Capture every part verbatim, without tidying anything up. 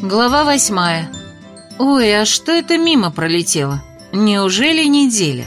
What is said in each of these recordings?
Глава восьмая. Ой, а что это мимо пролетело? Неужели неделя?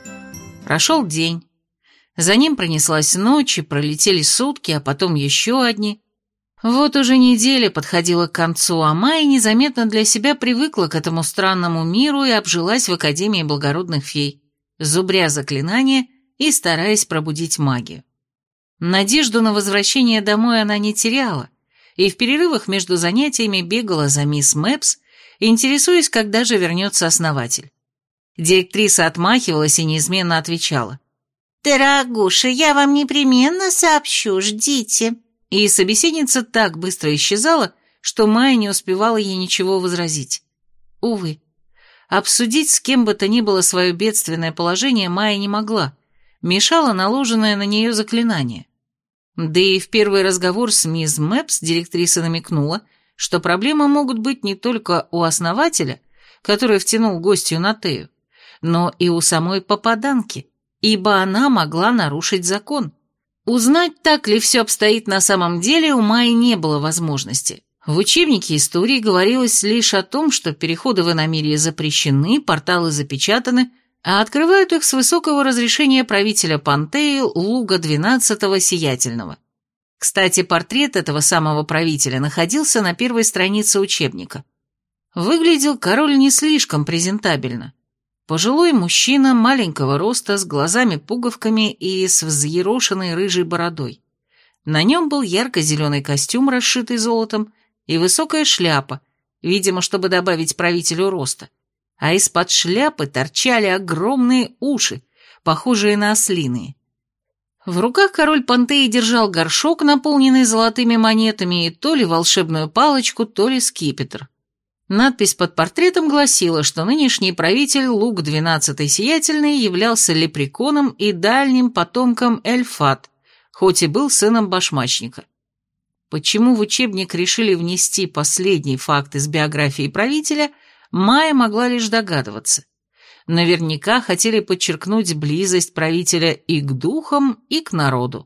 Прошел день. За ним пронеслась ночь, и пролетели сутки, а потом еще одни. Вот уже неделя подходила к концу, а Майя незаметно для себя привыкла к этому странному миру и обжилась в Академии благородных фей, зубря заклинания и стараясь пробудить магию. Надежду на возвращение домой она не теряла, и в перерывах между занятиями бегала за мисс Мэпс, интересуясь, когда же вернется основатель. Директриса отмахивалась и неизменно отвечала: «Дорогуша, я вам непременно сообщу, ждите». И собеседница так быстро исчезала, что Майя не успевала ей ничего возразить. Увы, обсудить с кем бы то ни было свое бедственное положение Майя не могла, мешало наложенное на нее заклинание. Да и в первый разговор с мисс Мэпс директриса намекнула, что проблемы могут быть не только у основателя, который втянул гостью на Тею, но и у самой попаданки, ибо она могла нарушить закон. Узнать, так ли все обстоит на самом деле, у Майи не было возможности. В учебнике истории говорилось лишь о том, что переходы в иномирье запрещены, порталы запечатаны, а открывают их с высокого разрешения правителя Пантеи Луга двенадцатого Сиятельного. Кстати, портрет этого самого правителя находился на первой странице учебника. Выглядел король не слишком презентабельно. Пожилой мужчина маленького роста, с глазами-пуговками и с взъерошенной рыжей бородой. На нем был ярко-зеленый костюм, расшитый золотом, и высокая шляпа, видимо, чтобы добавить правителю роста. А из-под шляпы торчали огромные уши, похожие на ослиные. В руках король Пантеи держал горшок, наполненный золотыми монетами, и то ли волшебную палочку, то ли скипетр. Надпись под портретом гласила, что нынешний правитель Луг двенадцатый Сиятельный являлся лепреконом и дальним потомком Эльфат, хоть и был сыном башмачника. Почему в учебник решили внести последний факт из биографии правителя, Майя могла лишь догадываться. Наверняка хотели подчеркнуть близость правителя и к духам, и к народу.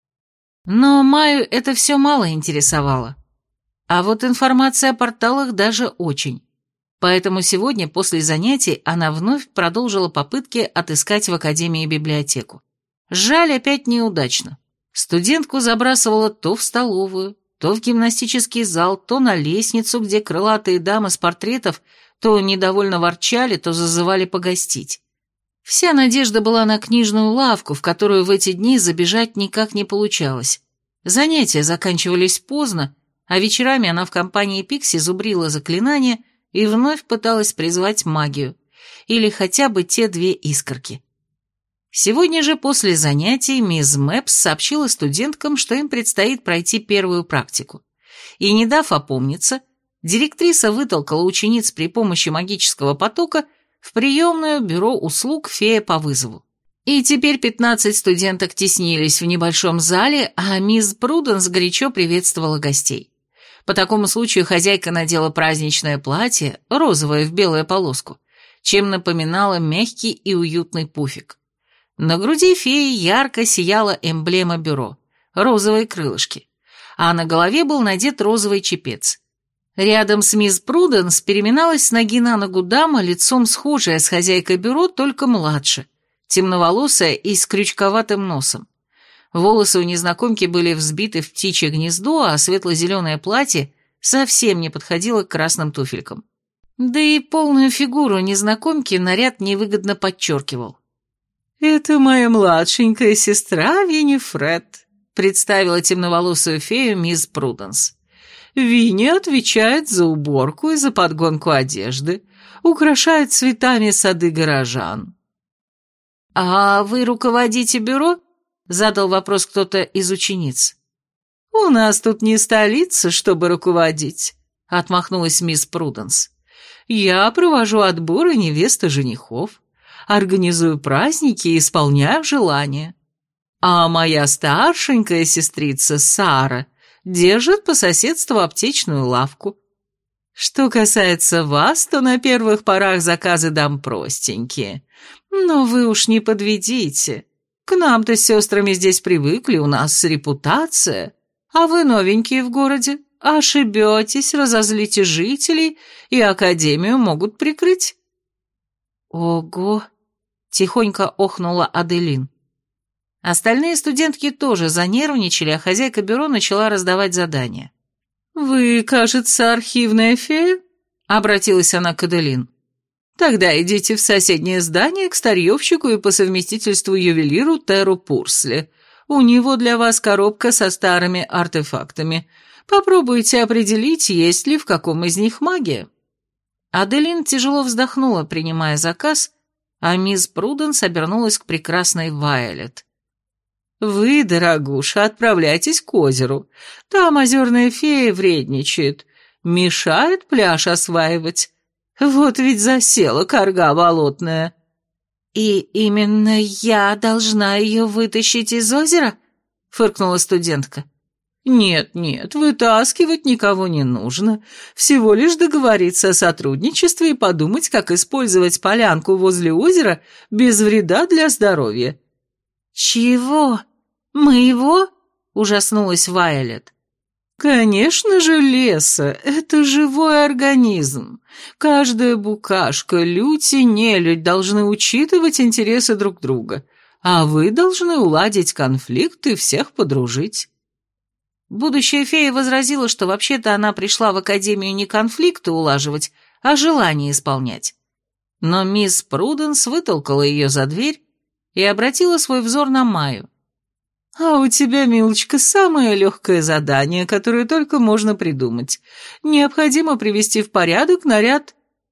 Но Майю это все мало интересовало. А вот информация о порталах даже очень. Поэтому сегодня после занятий она вновь продолжила попытки отыскать в Академии библиотеку. Жаль, опять неудачно. Студентку забрасывала то в столовую, то в гимнастический зал, то на лестницу, где крылатые дамы с портретов то недовольно ворчали, то зазывали погостить. Вся надежда была на книжную лавку, в которую в эти дни забежать никак не получалось. Занятия заканчивались поздно, а вечерами она в компании Пикси зубрила заклинания и вновь пыталась призвать магию, или хотя бы те две искорки. Сегодня же после занятий мисс Мэпс сообщила студенткам, что им предстоит пройти первую практику, и, не дав опомниться, директриса вытолкала учениц при помощи магического потока в приемную бюро услуг фея по вызову. И теперь пятнадцать студенток теснились в небольшом зале, а мисс Пруденс горячо приветствовала гостей. По такому случаю хозяйка надела праздничное платье, розовое в белую полоску, чем напоминала мягкий и уютный пуфик. На груди феи ярко сияла эмблема бюро – розовые крылышки, а на голове был надет розовый чепец. Рядом с мисс Пруденс переминалась с ноги на ногу дама, лицом схожая с хозяйкой бюро, только младше, темноволосая и с крючковатым носом. Волосы у незнакомки были взбиты в птичье гнездо, а светло-зеленое платье совсем не подходило к красным туфелькам. Да и полную фигуру незнакомки наряд невыгодно подчеркивал. «Это моя младшенькая сестра Виннифред», — представила темноволосую фею мисс Пруденс. «Винни отвечает за уборку и за подгонку одежды, украшает цветами сады горожан». «А вы руководите бюро?» — задал вопрос кто-то из учениц. «У нас тут не столица, чтобы руководить», — отмахнулась мисс Пруденс. «Я провожу отборы невест и женихов, организую праздники и исполняю желания. А моя старшенькая сестрица Сара держит по соседству аптечную лавку. Что касается вас, то на первых порах заказы дам простенькие. Но вы уж не подведите. К нам-то с сестрами здесь привыкли, у нас репутация. А вы новенькие в городе, ошибетесь, разозлите жителей, и академию могут прикрыть». «Ого!» — тихонько охнула Аделин. Остальные студентки тоже занервничали, а хозяйка бюро начала раздавать задания. «Вы, кажется, архивная фея?» — обратилась она к Аделин. «Тогда идите в соседнее здание к старьевщику и по совместительству ювелиру Теру Пурсли. У него для вас коробка со старыми артефактами. Попробуйте определить, есть ли в каком из них магия». Аделин тяжело вздохнула, принимая заказ, а мисс Пруденс обернулась к прекрасной Вайолет. «Вы, дорогуша, отправляйтесь к озеру. Там озерная фея вредничает, мешает пляж осваивать. Вот ведь засела корга болотная». «И именно я должна ее вытащить из озера?» — фыркнула студентка. «Нет-нет, вытаскивать никого не нужно. Всего лишь договориться о сотрудничестве и подумать, как использовать полянку возле озера без вреда для здоровья». «Чего? Моего?» — ужаснулась Вайолет. «Конечно же, леса, это живой организм. Каждая букашка, лють и нелюдь должны учитывать интересы друг друга, а вы должны уладить конфликт и всех подружить». Будущая фея возразила, что вообще-то она пришла в академию не конфликты улаживать, а желания исполнять. Но мисс Пруденс вытолкала ее за дверь и обратила свой взор на Майю. «А у тебя, милочка, самое легкое задание, которое только можно придумать. Необходимо привести в порядок наряд».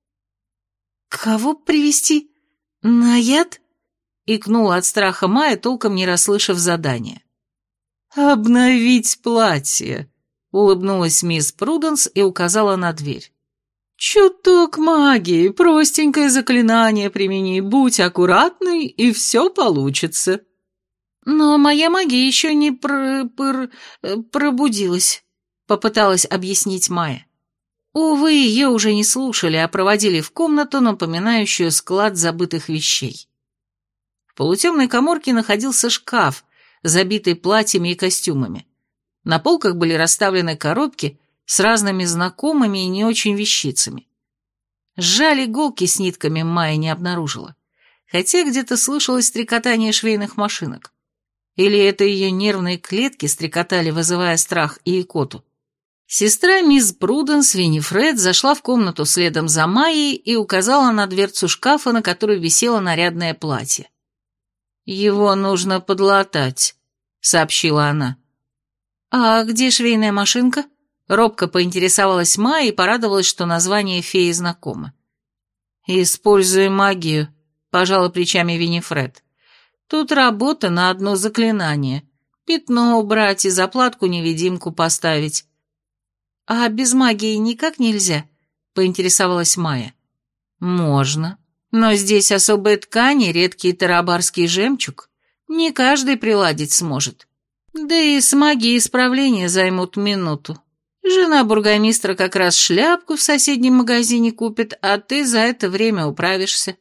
«Кого привести? Наряд?» — икнула от страха Майя, толком не расслышав задание. «Обновить платье», — улыбнулась мисс Пруденс и указала на дверь. «Чуток магии, простенькое заклинание примени, будь аккуратной, и все получится». «Но моя магия еще не пр... пр... пробудилась», — попыталась объяснить Майя. Увы, ее уже не слушали, а проводили в комнату, напоминающую склад забытых вещей. В полутемной каморке находился шкаф, забитый платьями и костюмами. На полках были расставлены коробки с разными знакомыми и не очень вещицами. Жаль, иголки с нитками Майя не обнаружила, хотя где-то слышалось стрекотание швейных машинок. Или это ее нервные клетки стрекотали, вызывая страх и икоту. Сестра мисс Пруденс, Винифред, зашла в комнату следом за Майей и указала на дверцу шкафа, на которой висело нарядное платье. «Его нужно подлатать», — сообщила она. «А где швейная машинка?» Робко поинтересовалась Майя и порадовалась, что название феи знакомо. «Используй магию», — пожала плечами Винифред. «Тут работа на одно заклинание. Пятно убрать и заплатку-невидимку поставить». «А без магии никак нельзя?» — поинтересовалась Майя. «Можно. Но здесь особые ткани, редкий тарабарский жемчуг. Не каждый приладить сможет. Да и с магией исправления займут минуту. Жена бургомистра как раз шляпку в соседнем магазине купит, а ты за это время управишься».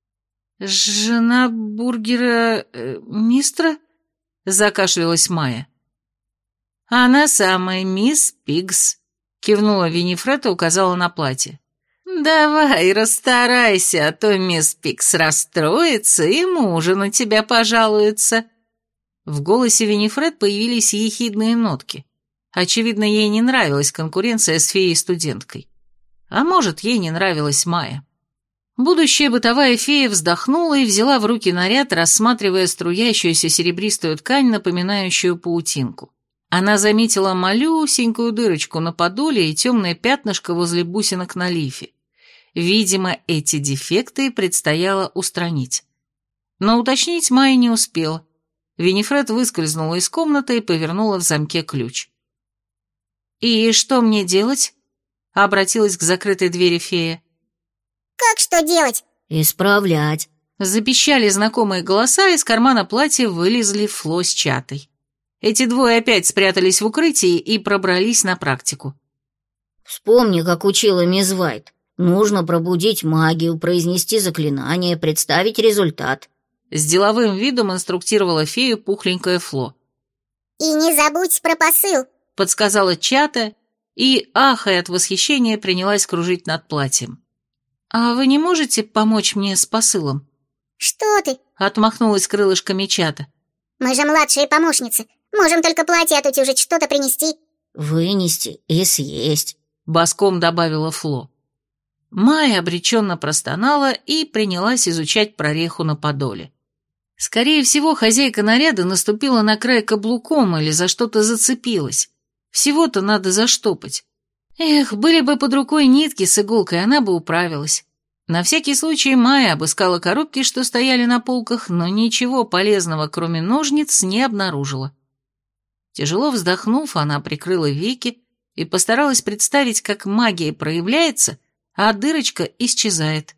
«Жена бургера... Э, мистра?» — закашлялась Майя. «Она самая, мисс Пигс», — кивнула Винифред и указала на платье. «Давай, расстарайся, а то мисс Пикс расстроится и мужу на тебя пожалуется». В голосе Винифред появились ехидные нотки. Очевидно, ей не нравилась конкуренция с феей-студенткой. А может, ей не нравилась Майя. Будущая бытовая фея вздохнула и взяла в руки наряд, рассматривая струящуюся серебристую ткань, напоминающую паутинку. Она заметила малюсенькую дырочку на подоле и темное пятнышко возле бусинок на лифе. Видимо, эти дефекты предстояло устранить. Но уточнить Майя не успела. Винифред выскользнула из комнаты и повернула в замке ключ. «И что мне делать?» — обратилась к закрытой двери фея. «Как что делать?» «Исправлять». Запищали знакомые голоса, из кармана платья вылезли Фло с Чатой. Эти двое опять спрятались в укрытии и пробрались на практику. «Вспомни, как учила мисс Вайт. Нужно пробудить магию, произнести заклинание, представить результат». С деловым видом инструктировала фею пухленькая Фло. «И не забудь про посыл», — подсказала Чата, и, ахая от восхищения, принялась кружить над платьем. «А вы не можете помочь мне с посылом?» «Что ты?» — отмахнулась крылышками Чата. «Мы же младшие помощницы. Можем только платье отутюжить, что-то принести». «Вынести и съесть», — боском добавила Фло. Майя обреченно простонала и принялась изучать прореху на подоле. Скорее всего, хозяйка наряда наступила на край каблуком или за что-то зацепилась. Всего-то надо заштопать. Эх, были бы под рукой нитки с иголкой, она бы управилась. На всякий случай Майя обыскала коробки, что стояли на полках, но ничего полезного, кроме ножниц, не обнаружила. Тяжело вздохнув, она прикрыла веки и постаралась представить, как магия проявляется, а дырочка исчезает.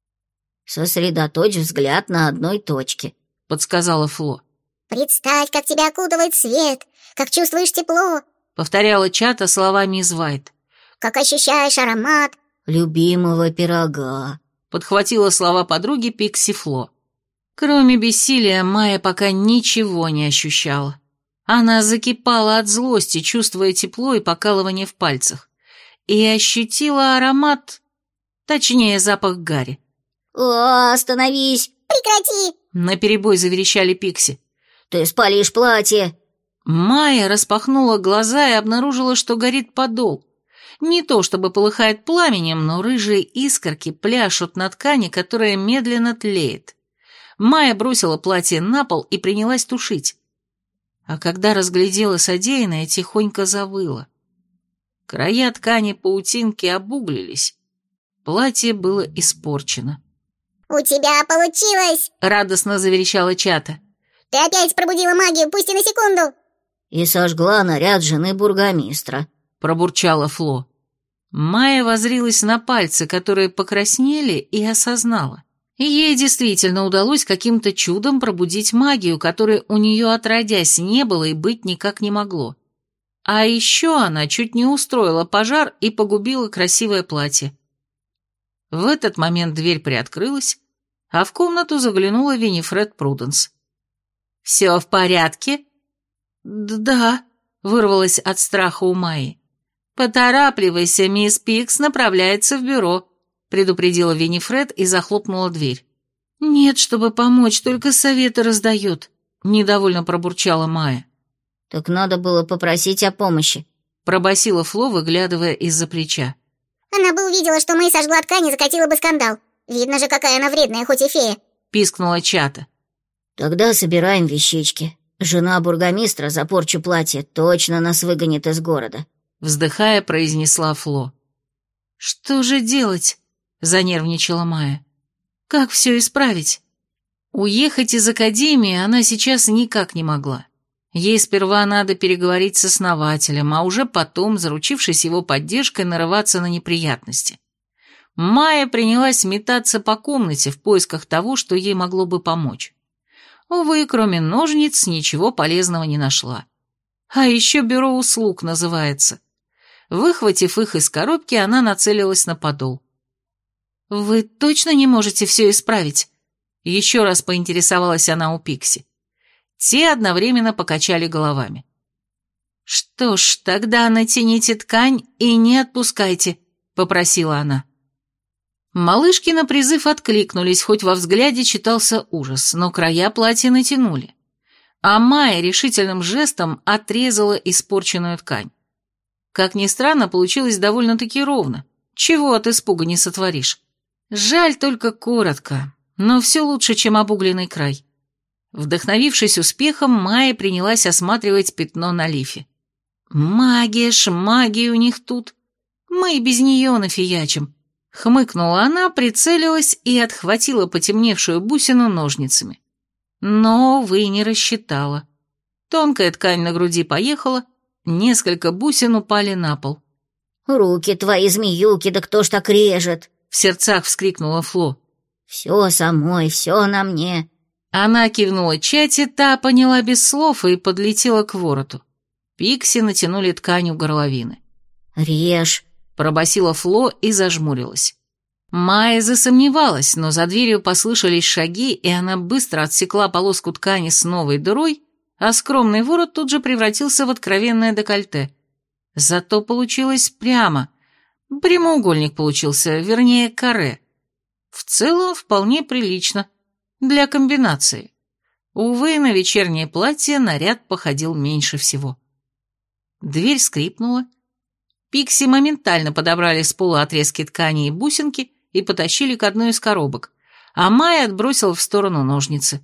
«Сосредоточь взгляд на одной точке», — подсказала Фло. «Представь, как тебя окутывает свет, как чувствуешь тепло», — повторяла Чата словами из Вайт. «как ощущаешь аромат любимого пирога», — подхватила слова подруги Пикси Фло. Кроме бессилия, Майя пока ничего не ощущала. Она закипала от злости, чувствуя тепло и покалывание в пальцах, и ощутила аромат, точнее, запах гари. «О, остановись!» «Прекрати!» — наперебой заверещали Пикси. «Ты спалишь платье!» Майя распахнула глаза и обнаружила, что горит подол. Не то чтобы полыхает пламенем, но рыжие искорки пляшут на ткани, которая медленно тлеет. Майя бросила платье на пол и принялась тушить. А когда разглядела содеянное, тихонько завыла. Края ткани паутинки обуглились. Платье было испорчено. «У тебя получилось!» — радостно заверещала Чата. «Ты опять пробудила магию, пусть и на секунду!» «И сожгла наряд жены бургомистра», — пробурчала Фло. Майя воззрилась на пальцы, которые покраснели, и осознала. Ей действительно удалось каким-то чудом пробудить магию, которой у нее отродясь не было и быть никак не могло. А еще она чуть не устроила пожар и погубила красивое платье. В этот момент дверь приоткрылась, а в комнату заглянула Винифред Пруденс. «Все в порядке?» «Да», — вырвалась от страха у Майи. «Поторапливайся, мисс Пикс направляется в бюро», — предупредила Винифред и захлопнула дверь. «Нет, чтобы помочь, только советы раздает», — недовольно пробурчала Майя. «Так надо было попросить о помощи», — пробасила Фло, выглядывая из-за плеча. «Она бы увидела, что мы сожгла ткань и закатила бы скандал. Видно же, какая она вредная, хоть и фея», — пискнула Чата. «Тогда собираем вещички. Жена бургомистра за порчу платья точно нас выгонит из города», — вздыхая, произнесла Фло. «Что же делать?» — занервничала Майя. «Как все исправить?» Уехать из академии она сейчас никак не могла. Ей сперва надо переговорить с основателем, а уже потом, заручившись его поддержкой, нарываться на неприятности. Майя принялась метаться по комнате в поисках того, что ей могло бы помочь. Увы, кроме ножниц, ничего полезного не нашла. А еще бюро услуг называется. Выхватив их из коробки, она нацелилась на подол. «Вы точно не можете все исправить?» Еще раз поинтересовалась она у Пикси. Те одновременно покачали головами. «Что ж, тогда натяните ткань и не отпускайте», — попросила она. Малышки на призыв откликнулись, хоть во взгляде читался ужас, но края платья натянули. А Майя решительным жестом отрезала испорченную ткань. Как ни странно, получилось довольно-таки ровно. Чего от испуга не сотворишь. Жаль только коротко, но все лучше, чем обугленный край. Вдохновившись успехом, Майя принялась осматривать пятно на лифе. «Магия ж, магия у них тут. Мы и без нее нафиячим». Хмыкнула она, прицелилась и отхватила потемневшую бусину ножницами. Но, увы, не рассчитала. Тонкая ткань на груди поехала, несколько бусин упали на пол. «Руки твои, змеюки, да кто ж так режет?» В сердцах вскрикнула Фло. «Все самой, все на мне». Она кивнула Чате, та поняла без слов и подлетела к вороту. Пикси натянули ткань у горловины. «Режь», — пробасила Фло и зажмурилась. Майя засомневалась, но за дверью послышались шаги, и она быстро отсекла полоску ткани с новой дырой, а скромный ворот тут же превратился в откровенное декольте. Зато получилось прямо. Прямоугольник получился, вернее, каре. В целом вполне прилично. Для комбинации. Увы, на вечернее платье наряд походил меньше всего. Дверь скрипнула. Пикси моментально подобрали с пола отрезки ткани и бусинки и потащили к одной из коробок, а Майя отбросила в сторону ножницы.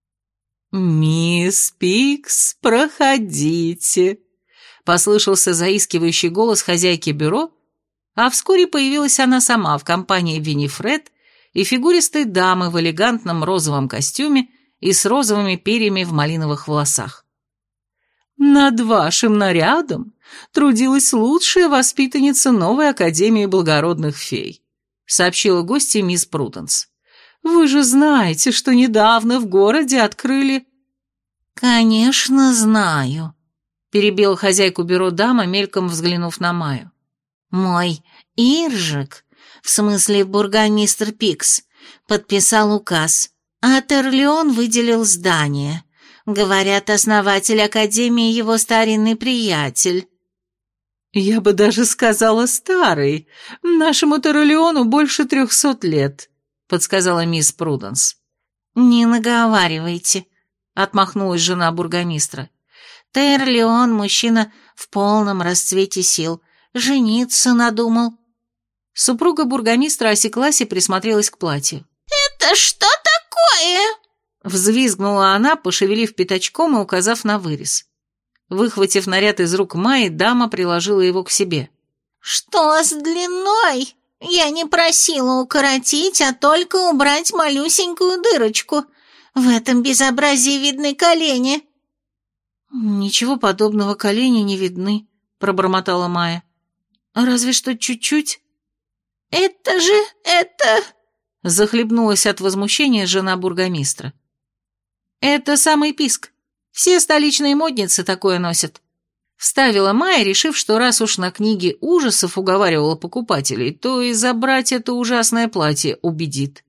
«Мисс Пикс, проходите», — послышался заискивающий голос хозяйки бюро, а вскоре появилась она сама в компании Винифред и фигуристой дамы в элегантном розовом костюме и с розовыми перьями в малиновых волосах. «Над вашим нарядом трудилась лучшая воспитанница новой Академии благородных фей», — сообщила гостья мисс Пруденс. «Вы же знаете, что недавно в городе открыли...» «Конечно, знаю», — перебила хозяйку бюро дама, мельком взглянув на Майю. «Мой Иржик, в смысле бургомистр Пикс, подписал указ, а Терлеон выделил здание. Говорят, основатель Академии его старинный приятель». «Я бы даже сказала старый. Нашему Терлеону больше трехсот лет», — подсказала мисс Пруденс. «Не наговаривайте», — отмахнулась жена бургомистра. «Терлеон мужчина в полном расцвете сил, жениться надумал». Супруга бургомистра осеклась и присмотрелась к платью. «Это что такое?» Взвизгнула она, пошевелив пятачком и указав на вырез. Выхватив наряд из рук Майи, дама приложила его к себе. «Что с длиной? Я не просила укоротить, а только убрать малюсенькую дырочку. В этом безобразии видны колени». «Ничего подобного, колени не видны», — пробормотала Майя. «Разве что чуть-чуть». «Это же... это...» — захлебнулась от возмущения жена бургомистра. «Это самый писк. Все столичные модницы такое носят», — вставила Майя, решив, что раз уж на книге ужасов уговаривала покупателей, то и забрать это ужасное платье убедит.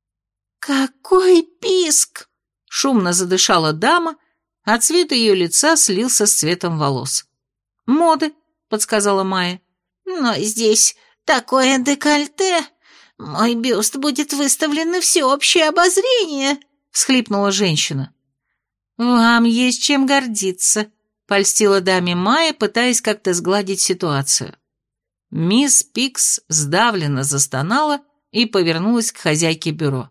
«Какой писк!» — шумно задышала дама, а цвет ее лица слился с цветом волос. «Моды», — подсказала Майя. «Но здесь такое декольте. Мой бюст будет выставлен на всеобщее обозрение», — всхлипнула женщина. «Вам есть чем гордиться», — польстила даме Майя, пытаясь как-то сгладить ситуацию. Мисс Пикс сдавленно застонала и повернулась к хозяйке бюро.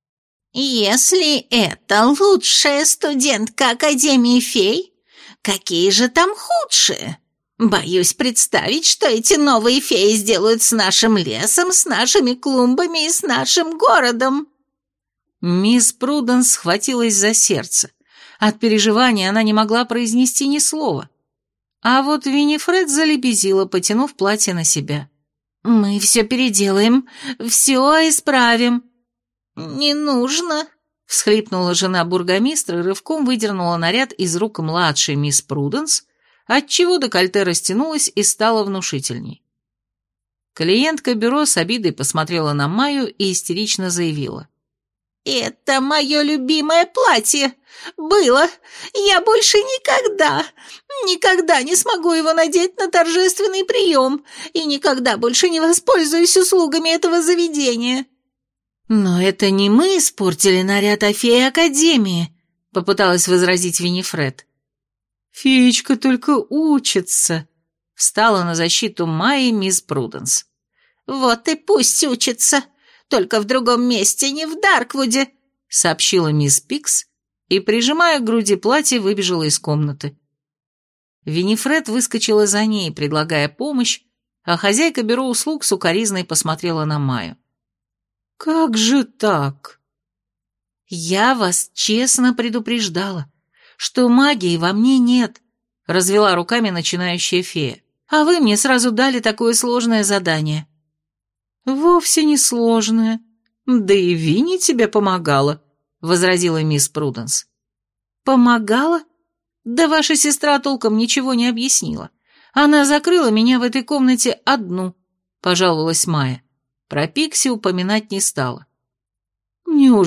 «Если это лучшая студентка Академии фей, какие же там худшие? Боюсь представить, что эти новые феи сделают с нашим лесом, с нашими клумбами и с нашим городом». Мисс Пруденс схватилась за сердце. От переживания она не могла произнести ни слова. А вот Винифред залебезила, потянув платье на себя. «Мы все переделаем, все исправим». «Не нужно», — всхлипнула жена бургомистра и рывком выдернула наряд из рук младшей мисс Пруденс, отчего декольте растянулось и стало внушительней. Клиентка бюро с обидой посмотрела на Майю и истерично заявила. «Это мое любимое платье. Было. Я больше никогда, никогда не смогу его надеть на торжественный прием и никогда больше не воспользуюсь услугами этого заведения». «Но это не мы испортили наряд, а феи Академии», — попыталась возразить Винифред. «Феечка только учится», — встала на защиту Майи мисс Пруденс. «Вот и пусть учится, только в другом месте, не в Дарквуде», — сообщила мисс Пикс и, прижимая к груди платье, выбежала из комнаты. Винифред выскочила за ней, предлагая помощь, а хозяйка бюро услуг сукоризной посмотрела на Майю. «Как же так?» «Я вас честно предупреждала, что магии во мне нет», — развела руками начинающая фея. «А вы мне сразу дали такое сложное задание». «Вовсе не сложное. Да и Винни тебе помогала», — возразила мисс Пруденс. «Помогала? Да ваша сестра толком ничего не объяснила. Она закрыла меня в этой комнате одну», — пожаловалась Майя. Про Пикси упоминать не стала.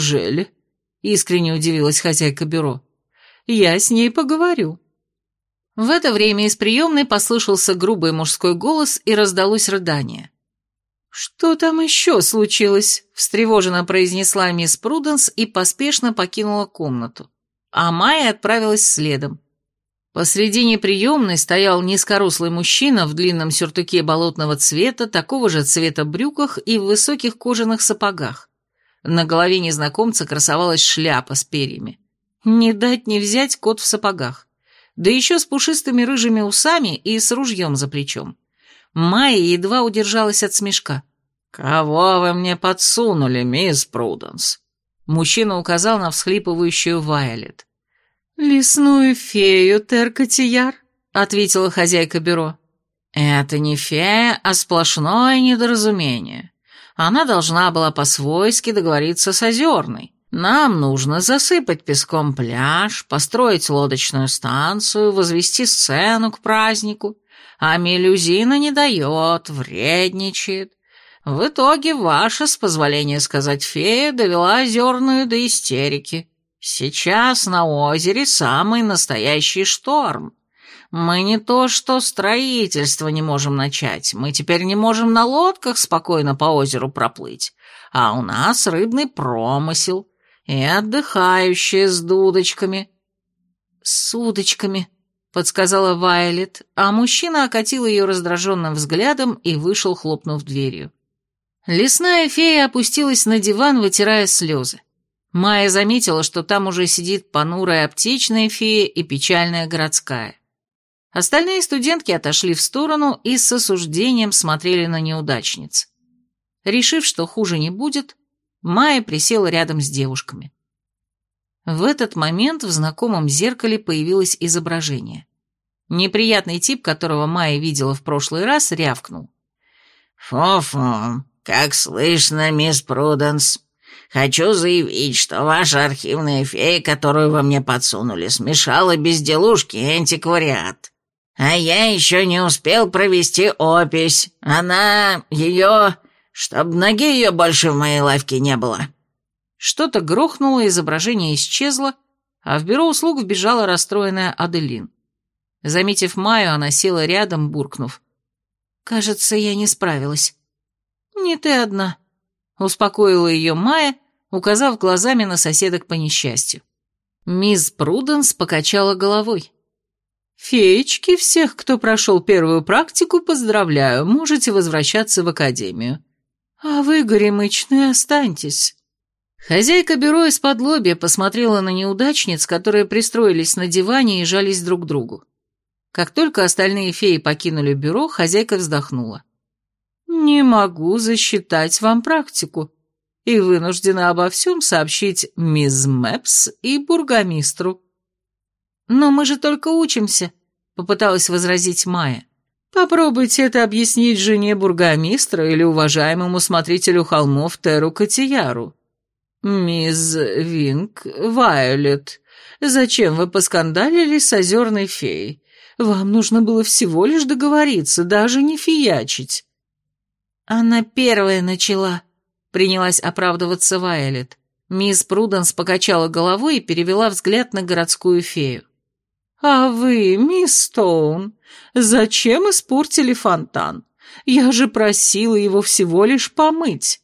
«Неужели?» — искренне удивилась хозяйка бюро. «Я с ней поговорю». В это время из приемной послышался грубый мужской голос и раздалось рыдание. «Что там еще случилось?» – встревоженно произнесла мисс Пруденс и поспешно покинула комнату, а Майя отправилась следом. Посредине приемной стоял низкорослый мужчина в длинном сюртуке болотного цвета, такого же цвета брюках и в высоких кожаных сапогах. На голове незнакомца красовалась шляпа с перьями. Не дать не взять кот в сапогах. Да еще с пушистыми рыжими усами и с ружьем за плечом. Майя едва удержалась от смешка. «Кого вы мне подсунули, мисс Пруденс?» Мужчина указал на всхлипывающую Вайолет. «Лесную фею, Тер-Котияр», — ответила хозяйка бюро. «Это не фея, а сплошное недоразумение. Она должна была по-свойски договориться с Озерной. Нам нужно засыпать песком пляж, построить лодочную станцию, возвести сцену к празднику, а Мелюзина не дает, вредничает. В итоге ваша, с позволения сказать, фея довела Озерную до истерики. Сейчас на озере самый настоящий шторм. Мы не то что строительство не можем начать, мы теперь не можем на лодках спокойно по озеру проплыть, а у нас рыбный промысел и отдыхающие с дудочками». «С удочками», — подсказала Вайолет, а мужчина окатил ее раздраженным взглядом и вышел, хлопнув дверью. Лесная фея опустилась на диван, вытирая слезы. Майя заметила, что там уже сидит понурая аптечная фея и печальная городская. Остальные студентки отошли в сторону и с осуждением смотрели на неудачниц. Решив, что хуже не будет, Майя присела рядом с девушками. В этот момент в знакомом зеркале появилось изображение. Неприятный тип, которого Майя видела в прошлый раз, рявкнул. «Фу-фу, как слышно, мисс Пруденс. Хочу заявить, что ваша архивная фея, которую вы мне подсунули, смешала безделушки и антиквариат. А я еще не успел провести опись. Она... ее... чтоб ноги ее больше в моей лавке не было». Что-то грохнуло, изображение исчезло, а в бюро услуг вбежала расстроенная Аделин. Заметив Майю, она села рядом, буркнув. «Кажется, я не справилась». «Не ты одна», — успокоила ее Майя, указав глазами на соседок по несчастью. Мисс Пруденс покачала головой. «Феечки, всех, кто прошел первую практику, поздравляю, можете возвращаться в академию. А вы, горемычные, останьтесь». Хозяйка бюро из-под лобья посмотрела на неудачниц, которые пристроились на диване и жались друг к другу. Как только остальные феи покинули бюро, хозяйка вздохнула. «Не могу засчитать вам практику и вынуждена обо всем сообщить мисс Мэпс и бургомистру». «Но мы же только учимся», — попыталась возразить Майя. «Попробуйте это объяснить жене бургомистра или уважаемому смотрителю холмов Теру Котияру. Мисс Винг, Вайолет, зачем вы поскандалили с озерной феей? Вам нужно было всего лишь договориться, даже не фиячить». «Она первая начала», — принялась оправдываться Вайолет. Мисс Пруденс покачала головой и перевела взгляд на городскую фею. «А вы, мисс Стоун, зачем испортили фонтан? Я же просила его всего лишь помыть».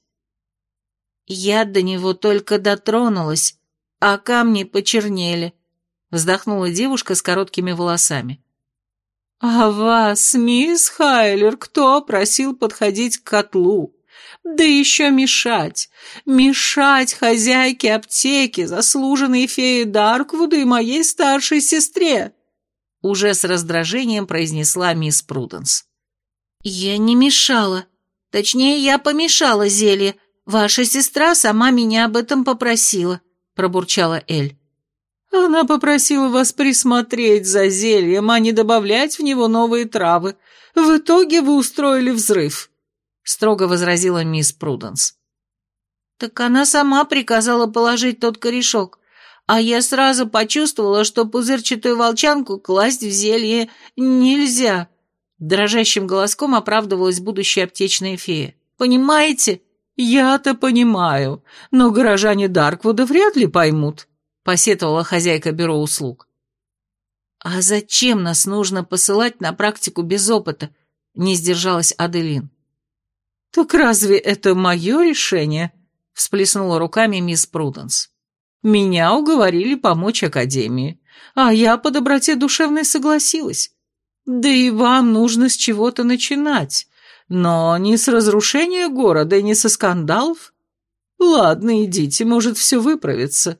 «Я до него только дотронулась, а камни почернели», — вздохнула девушка с короткими волосами. «А вас, мисс Хайлер, кто просил подходить к котлу? Да еще мешать, мешать хозяйке аптеки, заслуженной фее Дарквуду и моей старшей сестре», — уже с раздражением произнесла мисс Пруденс. «Я не мешала, точнее, я помешала зелье. Ваша сестра сама меня об этом попросила», — пробурчала Эль. «Она попросила вас присмотреть за зельем, а не добавлять в него новые травы. В итоге вы устроили взрыв», — строго возразила мисс Пруденс. «Так она сама приказала положить тот корешок, а я сразу почувствовала, что пузырчатую волчанку класть в зелье нельзя», — дрожащим голоском оправдывалась будущая аптечная фея. «Понимаете?» «Я-то понимаю, но горожане Дарквуда вряд ли поймут», — посетовала хозяйка бюро услуг. «А зачем нас нужно посылать на практику без опыта?» — не сдержалась Аделин. «Так разве это мое решение?» — всплеснула руками мисс Пруденс. «Меня уговорили помочь Академии, а я по доброте душевной согласилась. Да и вам нужно с чего-то начинать, но не с разрушения города и не со скандалов. Ладно, идите, может, все выправится».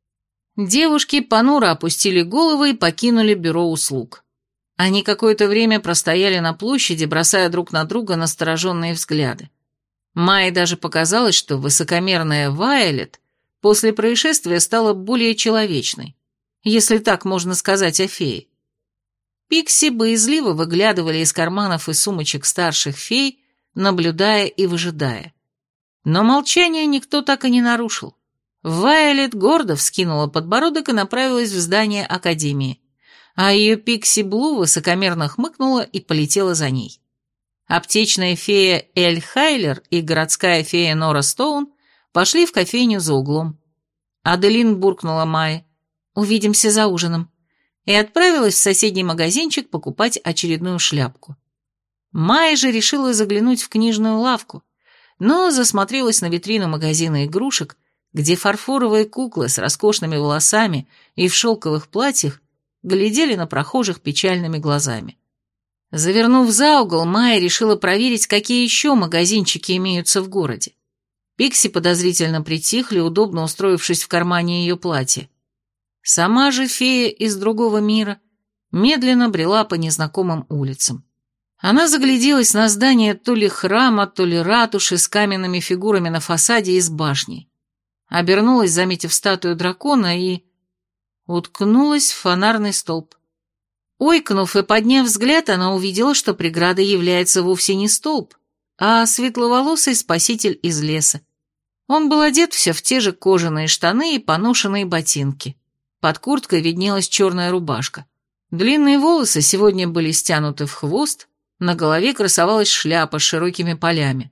Девушки понуро опустили головы и покинули бюро услуг. Они какое-то время простояли на площади, бросая друг на друга настороженные взгляды. Майе даже показалось, что высокомерная Вайолет после происшествия стала более человечной, если так можно сказать о фее. Пикси боязливо выглядывали из карманов и сумочек старших фей, наблюдая и выжидая. Но молчание никто так и не нарушил. Вайолет гордо вскинула подбородок и направилась в здание Академии, а ее Пикси Блу высокомерно хмыкнула и полетела за ней. Аптечная фея Эль Хайлер и городская фея Нора Стоун пошли в кофейню за углом. Аделин буркнула Майе: «Увидимся за ужином», и отправилась в соседний магазинчик покупать очередную шляпку. Майя же решила заглянуть в книжную лавку, но засмотрелась на витрину магазина игрушек, где фарфоровые куклы с роскошными волосами и в шелковых платьях глядели на прохожих печальными глазами. Завернув за угол, Майя решила проверить, какие еще магазинчики имеются в городе. Пикси подозрительно притихли, удобно устроившись в кармане ее платья. Сама же фея из другого мира медленно брела по незнакомым улицам. Она загляделась на здание то ли храма, то ли ратуши с каменными фигурами на фасаде и с башней. Обернулась, заметив статую дракона, и уткнулась в фонарный столб. Ойкнув и подняв взгляд, она увидела, что преградой является вовсе не столб, а светловолосый спаситель из леса. Он был одет все в те же кожаные штаны и поношенные ботинки. Под курткой виднелась черная рубашка. Длинные волосы сегодня были стянуты в хвост, на голове красовалась шляпа с широкими полями.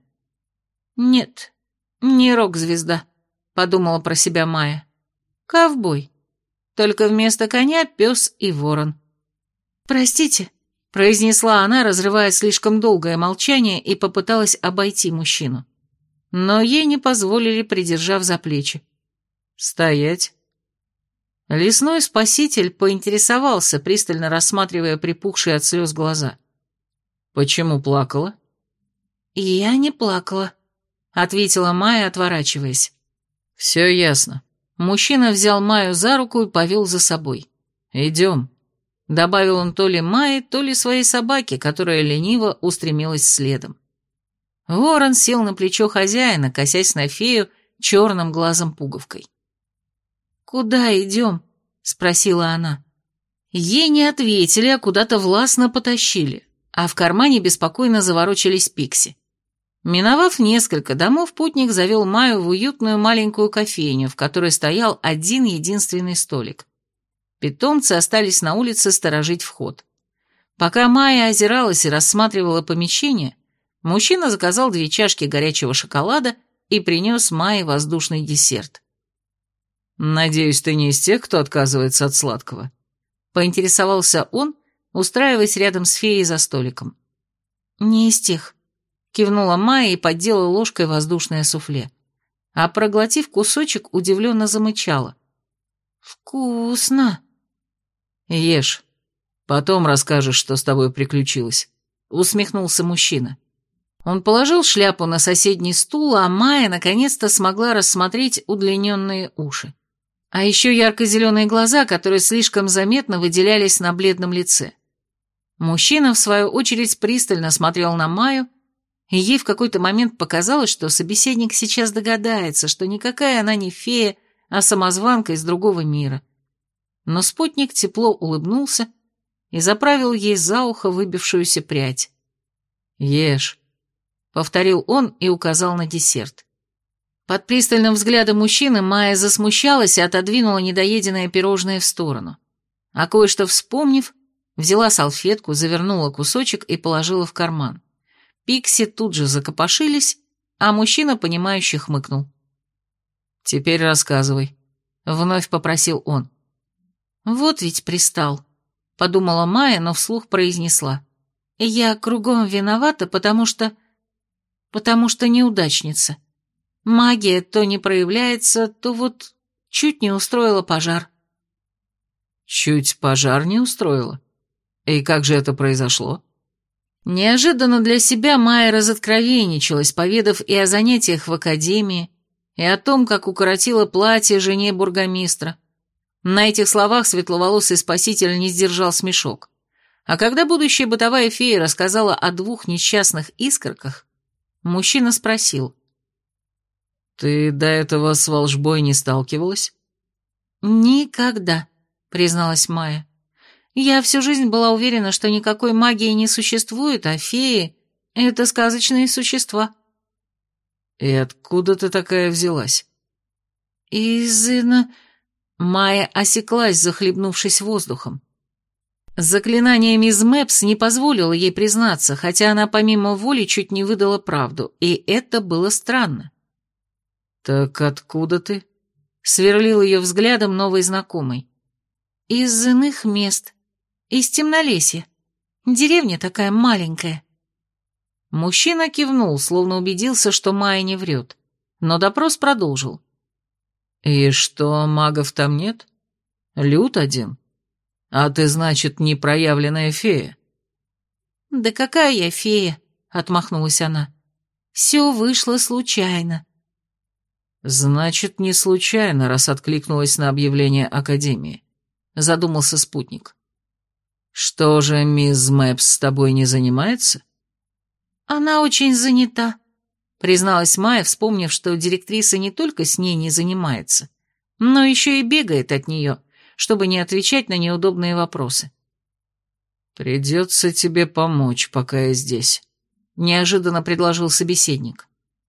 «Нет, не рок-звезда», — подумала про себя Майя. «Ковбой. Только вместо коня пес и ворон». «Простите», — произнесла она, разрывая слишком долгое молчание, и попыталась обойти мужчину. Но ей не позволили, придержав за плечи. «Стоять». Лесной спаситель поинтересовался, пристально рассматривая припухшие от слез глаза. «Почему плакала?» «Я не плакала», — ответила Майя, отворачиваясь. «Все ясно». Мужчина взял Майю за руку и повел за собой. «Идем», — добавил он то ли Майе, то ли своей собаке, которая лениво устремилась следом. Ворон сел на плечо хозяина, косясь на фею черным глазом-пуговкой. «Куда идем?» — спросила она. Ей не ответили, а куда-то властно потащили, а в кармане беспокойно заворочились Пикси. Миновав несколько домов, путник завел Майю в уютную маленькую кофейню, в которой стоял один единственный столик. Питомцы остались на улице сторожить вход. Пока Майя озиралась и рассматривала помещение, мужчина заказал две чашки горячего шоколада и принес Майе воздушный десерт. «Надеюсь, ты не из тех, кто отказывается от сладкого?» — поинтересовался он, устраиваясь рядом с феей за столиком. «Не из тех», — кивнула Майя и поддела ложкой воздушное суфле. А проглотив кусочек, удивленно замычала. «Вкусно!» «Ешь. Потом расскажешь, что с тобой приключилось», — усмехнулся мужчина. Он положил шляпу на соседний стул, а Майя наконец-то смогла рассмотреть удлиненные уши. А еще ярко-зеленые глаза, которые слишком заметно выделялись на бледном лице. Мужчина, в свою очередь, пристально смотрел на Майю, и ей в какой-то момент показалось, что собеседник сейчас догадается, что никакая она не фея, а самозванка из другого мира. Но спутник тепло улыбнулся и заправил ей за ухо выбившуюся прядь. «Ешь», — повторил он и указал на десерт. Под пристальным взглядом мужчины Майя засмущалась и отодвинула недоеденное пирожное в сторону. А кое-что вспомнив, взяла салфетку, завернула кусочек и положила в карман. Пикси тут же закопошились, а мужчина, понимающе хмыкнул. «Теперь рассказывай», — вновь попросил он. «Вот ведь пристал», — подумала Майя, но вслух произнесла. «Я кругом виновата, потому что... потому что неудачница. Магия то не проявляется, то вот чуть не устроила пожар». «Чуть пожар не устроила? И как же это произошло?» Неожиданно для себя Майя разоткровенничалась, поведав и о занятиях в академии, и о том, как укоротила платье жене бургомистра. На этих словах светловолосый спаситель не сдержал смешок. А когда будущая бытовая фея рассказала о двух несчастных искорках, мужчина спросил. «Ты до этого с волшбой не сталкивалась?» «Никогда», — призналась Майя. «Я всю жизнь была уверена, что никакой магии не существует, а феи — это сказочные существа». «И откуда ты такая взялась?» «Из... ина...» Майя осеклась, захлебнувшись воздухом. Заклинание мисс Мэпс не позволило ей признаться, хотя она помимо воли чуть не выдала правду, и это было странно. «Так откуда ты?» — сверлил ее взглядом новый знакомый. «Из иных мест. Из темнолесья. Деревня такая маленькая». Мужчина кивнул, словно убедился, что Майя не врет, но допрос продолжил. «И что, магов там нет? Люд один? А ты, значит, непроявленная фея?» «Да какая я фея?» — отмахнулась она. «Все вышло случайно». «Значит, не случайно, раз откликнулась на объявление Академии», — задумался спутник. «Что же, мисс Мэпс с тобой не занимается?» «Она очень занята», — призналась Майя, вспомнив, что директриса не только с ней не занимается, но еще и бегает от нее, чтобы не отвечать на неудобные вопросы. «Придется тебе помочь, пока я здесь», — неожиданно предложил собеседник.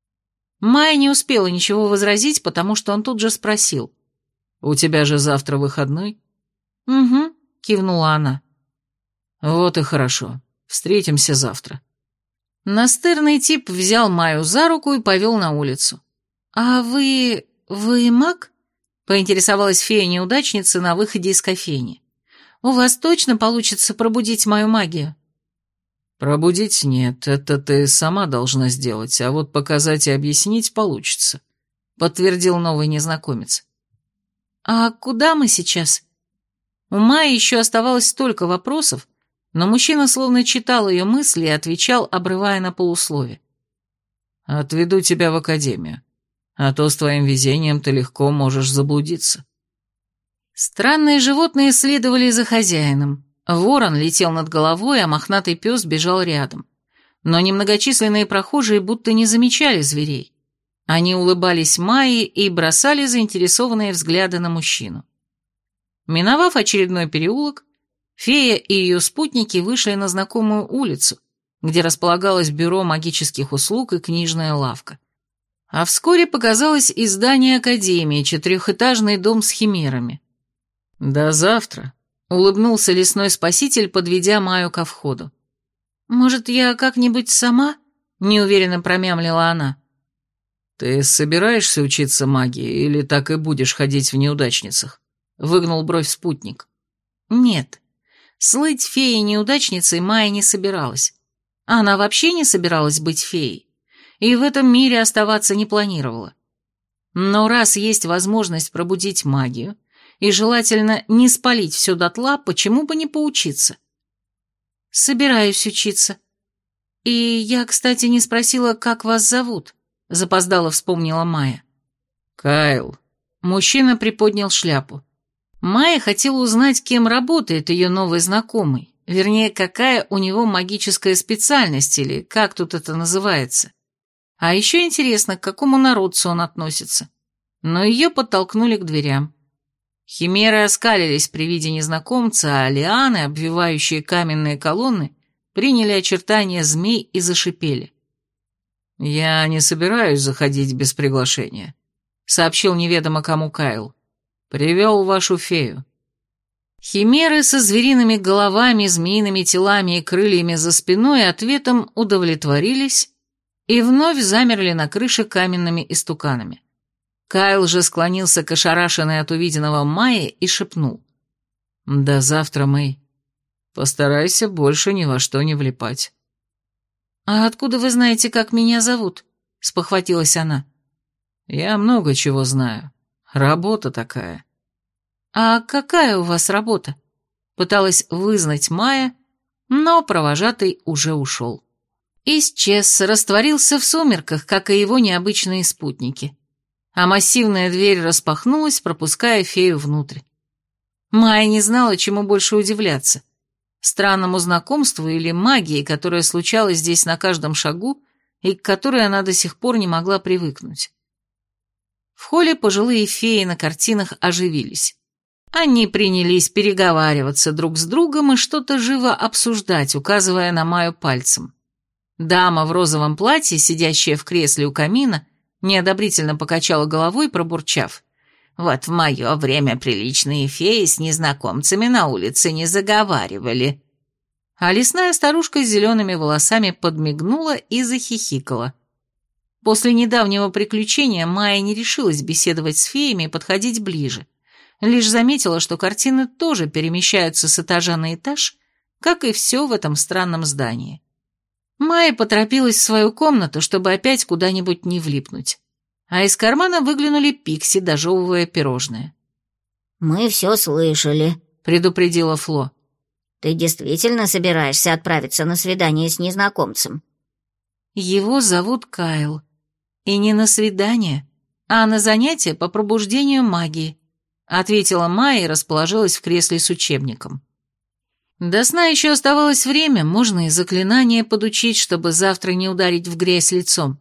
Майя не успела ничего возразить, потому что он тут же спросил. «У тебя же завтра выходной?» «Угу», — кивнула она. «Вот и хорошо. Встретимся завтра». Настырный тип взял Майю за руку и повел на улицу. «А вы... вы маг?» — поинтересовалась фея-неудачница на выходе из кофейни. «У вас точно получится пробудить мою магию?» «Пробудить нет, это ты сама должна сделать, а вот показать и объяснить получится», — подтвердил новый незнакомец. «А куда мы сейчас?» У Майи еще оставалось столько вопросов, но мужчина словно читал ее мысли и отвечал, обрывая на полуслове. «Отведу тебя в академию, а то с твоим везением ты легко можешь заблудиться». Странные животные следовали за хозяином. Ворон летел над головой, а мохнатый пес бежал рядом. Но немногочисленные прохожие будто не замечали зверей. Они улыбались Майе и бросали заинтересованные взгляды на мужчину. Миновав очередной переулок, фея и ее спутники вышли на знакомую улицу, где располагалось бюро магических услуг и книжная лавка. А вскоре показалось и здание академии, четырехэтажный дом с химерами. «До завтра», — улыбнулся лесной спаситель, подведя Майю ко входу. «Может, я как-нибудь сама?» — неуверенно промямлила она. «Ты собираешься учиться магии или так и будешь ходить в неудачницах?» — выгнул бровь спутник. «Нет, слыть феей-неудачницей Майя не собиралась. Она вообще не собиралась быть феей, и в этом мире оставаться не планировала. Но раз есть возможность пробудить магию, и желательно не спалить все дотла, почему бы не поучиться?» «Собираюсь учиться. И я, кстати, не спросила, как вас зовут», — запоздало вспомнила Майя. «Кайл». Мужчина приподнял шляпу. Майя хотела узнать, кем работает ее новый знакомый, вернее, какая у него магическая специальность, или как тут это называется. А еще интересно, к какому народцу он относится. Но ее подтолкнули к дверям. Химеры оскалились при виде незнакомца, а лианы, обвивающие каменные колонны, приняли очертания змей и зашипели. «Я не собираюсь заходить без приглашения», — сообщил неведомо кому Кайл. «Привел вашу фею». Химеры со звериными головами, змеиными телами и крыльями за спиной ответом удовлетворились и вновь замерли на крыше каменными истуканами. Кайл же склонился к ошарашенной от увиденного Майе и шепнул. «До завтра, Мэй. Постарайся больше ни во что не влипать». «А откуда вы знаете, как меня зовут?» — спохватилась она. «Я много чего знаю. Работа такая». «А какая у вас работа?» — пыталась вызнать Майя, но провожатый уже ушел. Исчез, растворился в сумерках, как и его необычные спутники. А массивная дверь распахнулась, пропуская фею внутрь. Майя не знала, чему больше удивляться. Странному знакомству или магии, которая случалась здесь на каждом шагу и к которой она до сих пор не могла привыкнуть. В холле пожилые феи на картинах оживились. Они принялись переговариваться друг с другом и что-то живо обсуждать, указывая на Майю пальцем. Дама в розовом платье, сидящая в кресле у камина, неодобрительно покачала головой, пробурчав: «Вот в мое время приличные феи с незнакомцами на улице не заговаривали». А лесная старушка с зелеными волосами подмигнула и захихикала. После недавнего приключения Майя не решилась беседовать с феями и подходить ближе. Лишь заметила, что картины тоже перемещаются с этажа на этаж, как и все в этом странном здании. Майя поторопилась в свою комнату, чтобы опять куда-нибудь не влипнуть. А из кармана выглянули Пикси, дожевывая пирожное. «Мы все слышали», — предупредила Фло. «Ты действительно собираешься отправиться на свидание с незнакомцем?» «Его зовут Кайл. И не на свидание, а на занятие по пробуждению магии», — ответила Майя и расположилась в кресле с учебником. До сна еще оставалось время, можно и заклинание подучить, чтобы завтра не ударить в грязь лицом.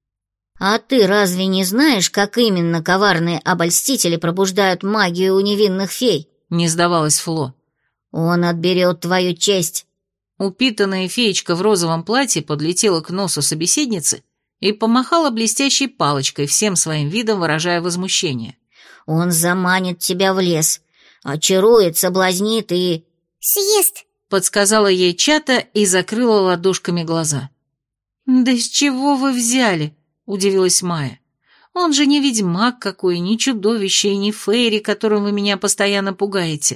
«А ты разве не знаешь, как именно коварные обольстители пробуждают магию у невинных фей?» — не сдавалась Фло. «Он отберет твою честь». Упитанная феечка в розовом платье подлетела к носу собеседницы и помахала блестящей палочкой, всем своим видом выражая возмущение. «Он заманит тебя в лес, очарует, соблазнит и...» «Съест», — подсказала ей Чата и закрыла ладошками глаза. «Да с чего вы взяли?» — удивилась Майя. «Он же не ведьмак какой, ни чудовище и не фейри, которым вы меня постоянно пугаете».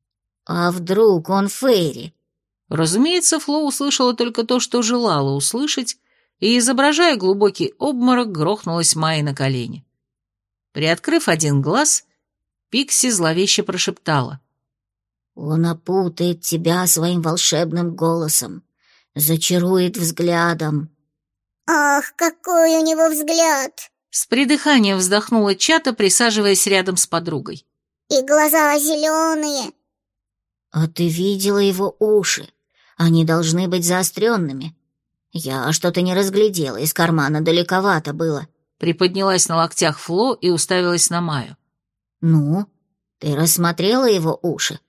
«А вдруг он фейри?» Разумеется, Фло услышала только то, что желала услышать, и, изображая глубокий обморок, грохнулась Майе на колени. Приоткрыв один глаз, Пикси зловеще прошептала: «Он опутает тебя своим волшебным голосом, зачарует взглядом». «Ах, какой у него взгляд!» С придыханием вздохнула Чата, присаживаясь рядом с подругой. «И глаза зеленые». «А ты видела его уши? Они должны быть заостренными. Я что-то не разглядела, из кармана далековато было». Приподнялась на локтях Фло и уставилась на Майю. «Ну, ты рассмотрела его уши?»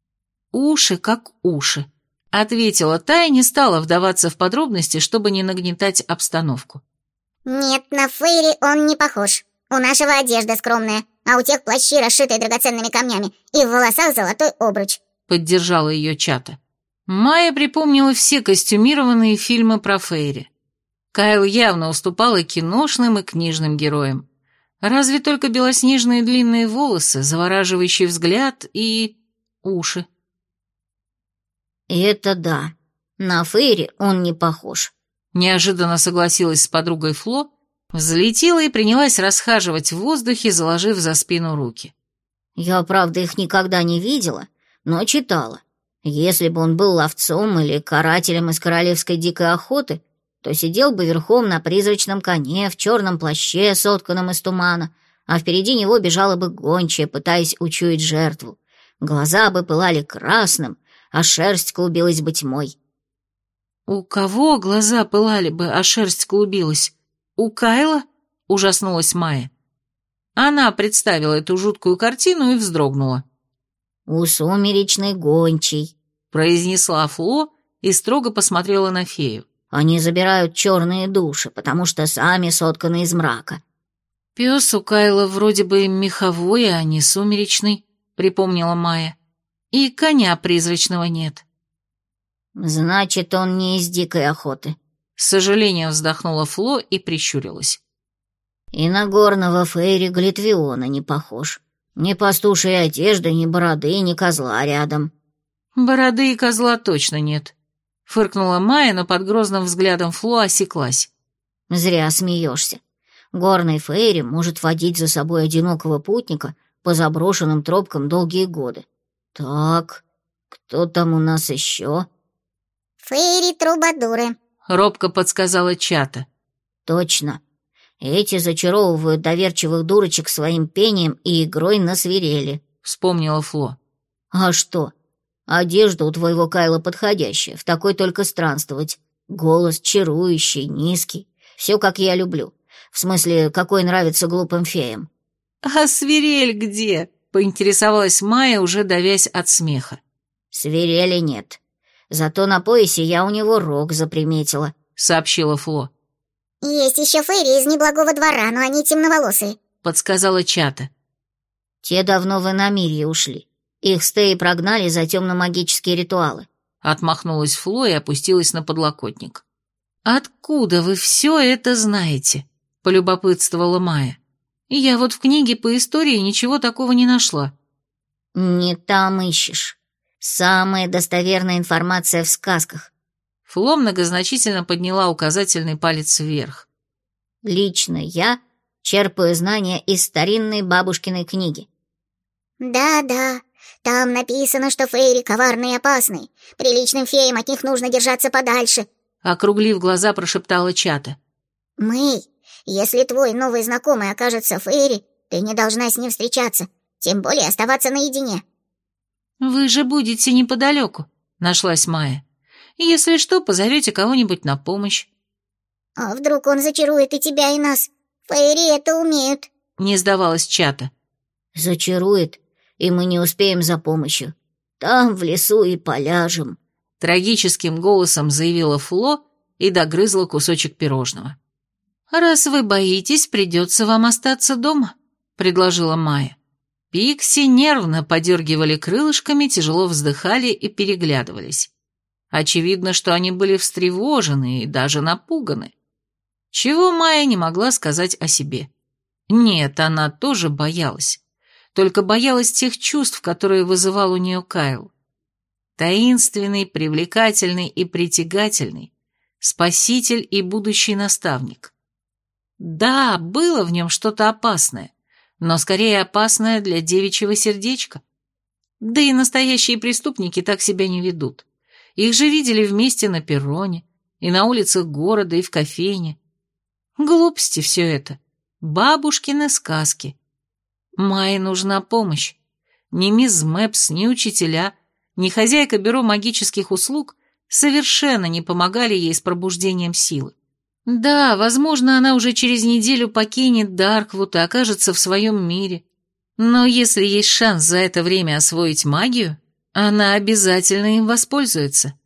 «Уши как уши», — ответила та и не стала вдаваться в подробности, чтобы не нагнетать обстановку. «Нет, на фейри он не похож. У нашего одежда скромная, а у тех плащи, расшитые драгоценными камнями, и в волосах золотой обруч», — поддержала ее Чата. Майя припомнила все костюмированные фильмы про фейри. Кайл явно уступал и киношным, и книжным героям. Разве только белоснежные длинные волосы, завораживающий взгляд и... уши. «Это да. На фейри он не похож», — неожиданно согласилась с подругой Фло, взлетела и принялась расхаживать в воздухе, заложив за спину руки. «Я, правда, их никогда не видела, но читала. Если бы он был ловцом или карателем из королевской дикой охоты, то сидел бы верхом на призрачном коне в черном плаще, сотканном из тумана, а впереди него бежала бы гончая, пытаясь учуять жертву. Глаза бы пылали красным, а шерсть клубилась бы тьмой». «У кого глаза пылали бы, а шерсть клубилась? У Кайла?» — ужаснулась Майя. Она представила эту жуткую картину и вздрогнула. «У сумеречной гончей», — произнесла Фло и строго посмотрела на фею. «Они забирают черные души, потому что сами сотканы из мрака». «Пес у Кайла вроде бы меховой, а не сумеречный», — припомнила Майя. «И коня призрачного нет». «Значит, он не из дикой охоты», — с сожалением вздохнула Фло и прищурилась. «И на горного фейри Глитвиона не похож. Ни пастушей одежды, ни бороды, ни козла рядом». Бороды и козла точно нет. Фыркнула Майя, но под грозным взглядом Фло осеклась. Зря смеешься. Горный фейри может водить за собой одинокого путника по заброшенным тропкам долгие годы. Так, кто там у нас еще? Фейри-трубадуры, Робко подсказала Чата. Точно. Эти зачаровывают доверчивых дурочек своим пением и игрой на свирели. Вспомнила Фло. А что? Одежда у твоего Кайла подходящая, в такой только странствовать. Голос чарующий, низкий. Все, как я люблю. В смысле, какой нравится глупым феям. «А свирель где?» — поинтересовалась Майя, уже давясь от смеха. Свирели нет. Зато на поясе я у него рог заприметила, — сообщила Фло. Есть еще фейри из неблагого двора, но они темноволосые, — подсказала Чата. Те давно в иномирье ушли. Их стеи прогнали за темно-магические ритуалы. Отмахнулась Фло и опустилась на подлокотник. «Откуда вы все это знаете?» — полюбопытствовала Майя. «Я вот в книге по истории ничего такого не нашла». Не там ищешь. Самая достоверная информация в сказках. Фло многозначительно подняла указательный палец вверх. Лично я черпаю знания из старинной бабушкиной книги. Да-да, там написано, что фейри коварные и опасные. Приличным феям от них нужно держаться подальше. Округлив глаза, прошептала Чата. Мэй, если твой новый знакомый окажется фейри, ты не должна с ним встречаться, тем более оставаться наедине. «Вы же будете неподалеку», — нашлась Майя. «Если что, позовете кого-нибудь на помощь». А вдруг он зачарует и тебя, и нас? Фейри это умеют. Не сдавалась Чата. Зачарует, и мы не успеем за помощью. Там, в лесу, и поляжем. Трагическим голосом заявила Фло и догрызла кусочек пирожного. «Раз вы боитесь, придется вам остаться дома», — предложила Майя. Пикси нервно подергивали крылышками, тяжело вздыхали и переглядывались. Очевидно, что они были встревожены и даже напуганы. Чего Майя не могла сказать о себе. Нет, она тоже боялась. Только боялась тех чувств, которые вызывал у нее Кайл. Таинственный, привлекательный и притягательный, спаситель и будущий наставник. Да, было в нем что-то опасное, но скорее опасное для девичьего сердечка. Да и настоящие преступники так себя не ведут. Их же видели вместе на перроне, и на улицах города, и в кофейне. Глупости все это. Бабушкины сказки. Майе нужна помощь. Ни мисс Мэпс, ни учителя, ни хозяйка бюро магических услуг совершенно не помогали ей с пробуждением силы. Да, возможно, она уже через неделю покинет Дарквуд и окажется в своем мире. Но если есть шанс за это время освоить магию, она обязательно им воспользуется.